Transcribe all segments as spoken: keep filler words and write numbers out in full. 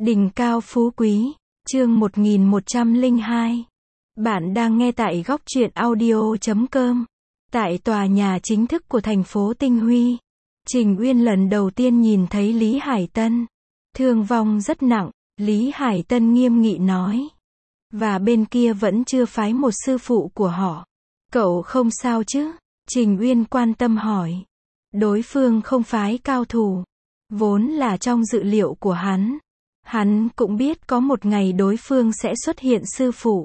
Đỉnh cao phú quý, chương một nghìn một trăm lẻ hai. Bạn đang nghe tại góc truyện audio chấm com. Tại tòa nhà chính thức của thành phố Tinh Huy, Trình Uyên lần đầu tiên nhìn thấy Lý Hải Tân. Thương vong rất nặng, Lý Hải Tân nghiêm nghị nói. Và bên kia vẫn chưa phái một sư phụ của họ. Cậu không sao chứ? Trình Uyên quan tâm hỏi. Đối phương không phái cao thủ. Vốn là trong dự liệu của hắn. Hắn cũng biết có một ngày đối phương sẽ xuất hiện sư phụ.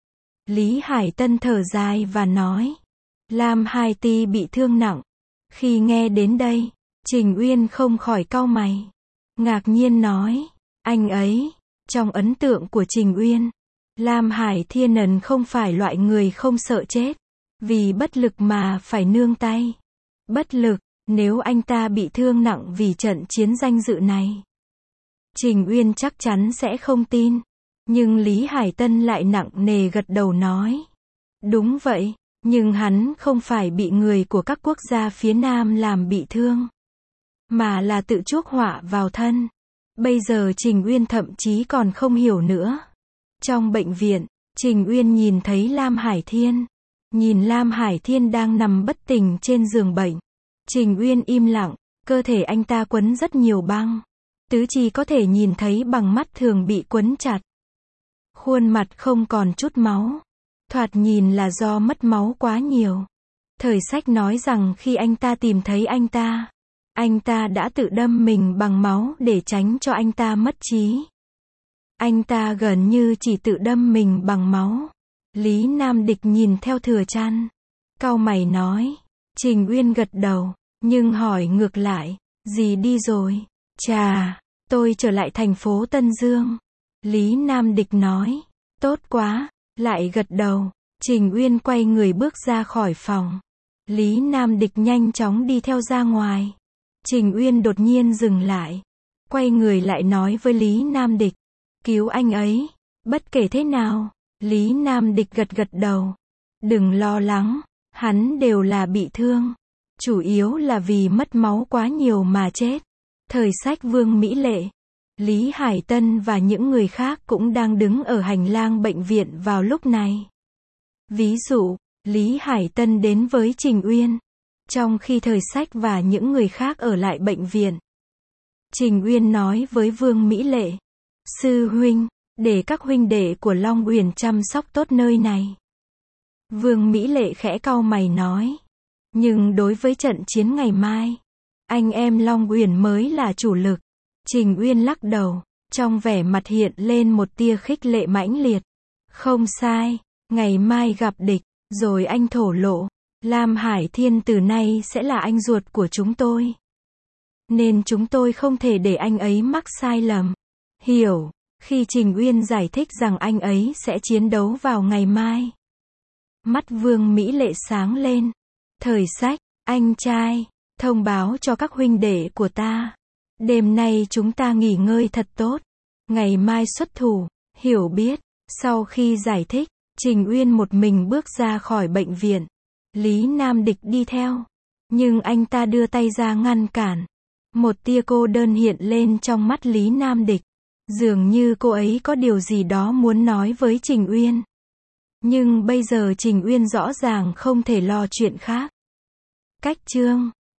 Lý Hải Tân thở dài và nói. Lam Hai Ti bị thương nặng. Khi nghe đến đây, Trình Uyên không khỏi cau mày. Ngạc nhiên nói. Anh ấy, trong ấn tượng của Trình Uyên, Lam Hải Thiên Ẩn không phải loại người không sợ chết. Vì bất lực mà phải nương tay. Bất lực, nếu anh ta bị thương nặng vì trận chiến danh dự này. Trình Uyên chắc chắn sẽ không tin. Nhưng Lý Hải Tân lại nặng nề gật đầu nói. Đúng vậy, nhưng hắn không phải bị người của các quốc gia phía Nam làm bị thương. Mà là tự chuốc họa vào thân. Bây giờ Trình Uyên thậm chí còn không hiểu nữa. Trong bệnh viện, Trình Uyên nhìn thấy Lam Hải Thiên. Nhìn Lam Hải Thiên đang nằm bất tỉnh trên giường bệnh. Trình Uyên im lặng, cơ thể anh ta quấn rất nhiều băng. Tứ chi có thể nhìn thấy bằng mắt thường bị quấn chặt. Khuôn mặt không còn chút máu. Thoạt nhìn là do mất máu quá nhiều. Thời sách nói rằng khi anh ta tìm thấy anh ta, anh ta đã tự đâm mình bằng máu để tránh cho anh ta mất trí. Anh ta gần như chỉ tự đâm mình bằng máu. Lý Nam Địch nhìn theo Thừa Trăn. Cau mày nói. Trình Uyên gật đầu, nhưng hỏi ngược lại. Dì đi rồi. Chà, tôi trở lại thành phố Tân Dương. Lý Nam Địch nói. Tốt quá, lại gật đầu. Trình Uyên quay người bước ra khỏi phòng. Lý Nam Địch nhanh chóng đi theo ra ngoài. Trình Uyên đột nhiên dừng lại. Quay người lại nói với Lý Nam Địch. Cứu anh ấy, bất kể thế nào. Lý Nam Địch gật gật đầu. Đừng lo lắng, hắn đều là bị thương. Chủ yếu là vì mất máu quá nhiều mà chết. Thời sách Vương Mỹ Lệ, Lý Hải Tân và những người khác cũng đang đứng ở hành lang bệnh viện vào lúc này. Ví dụ, Lý Hải Tân đến với Trình Uyên, trong khi Thời sách và những người khác ở lại bệnh viện. Trình Uyên nói với Vương Mỹ Lệ. Sư huynh, để các huynh đệ của Long Uyển chăm sóc tốt nơi này. Vương Mỹ Lệ khẽ cau mày nói. Nhưng đối với trận chiến ngày mai, anh em Long Uyển mới là chủ lực. Trình Uyên lắc đầu, trong vẻ mặt hiện lên một tia khích lệ mãnh liệt. Không sai, ngày mai gặp địch, rồi anh thổ lộ. Lam Hải Thiên từ nay sẽ là anh ruột của chúng tôi. Nên chúng tôi không thể để anh ấy mắc sai lầm. Hiểu. Khi Trình Uyên giải thích rằng anh ấy sẽ chiến đấu vào ngày mai. Mắt Vương Mỹ Lệ sáng lên. Thời sách, anh trai, thông báo cho các huynh đệ của ta. Đêm nay chúng ta nghỉ ngơi thật tốt. Ngày mai xuất thủ, hiểu biết. Sau khi giải thích, Trình Uyên một mình bước ra khỏi bệnh viện. Lý Nam Địch đi theo. Nhưng anh ta đưa tay ra ngăn cản. Một tia cô đơn hiện lên trong mắt Lý Nam Địch. Dường như cô ấy có điều gì đó muốn nói với Trình Uyên. Nhưng bây giờ Trình Uyên rõ ràng không thể lo chuyện khác. Cách chương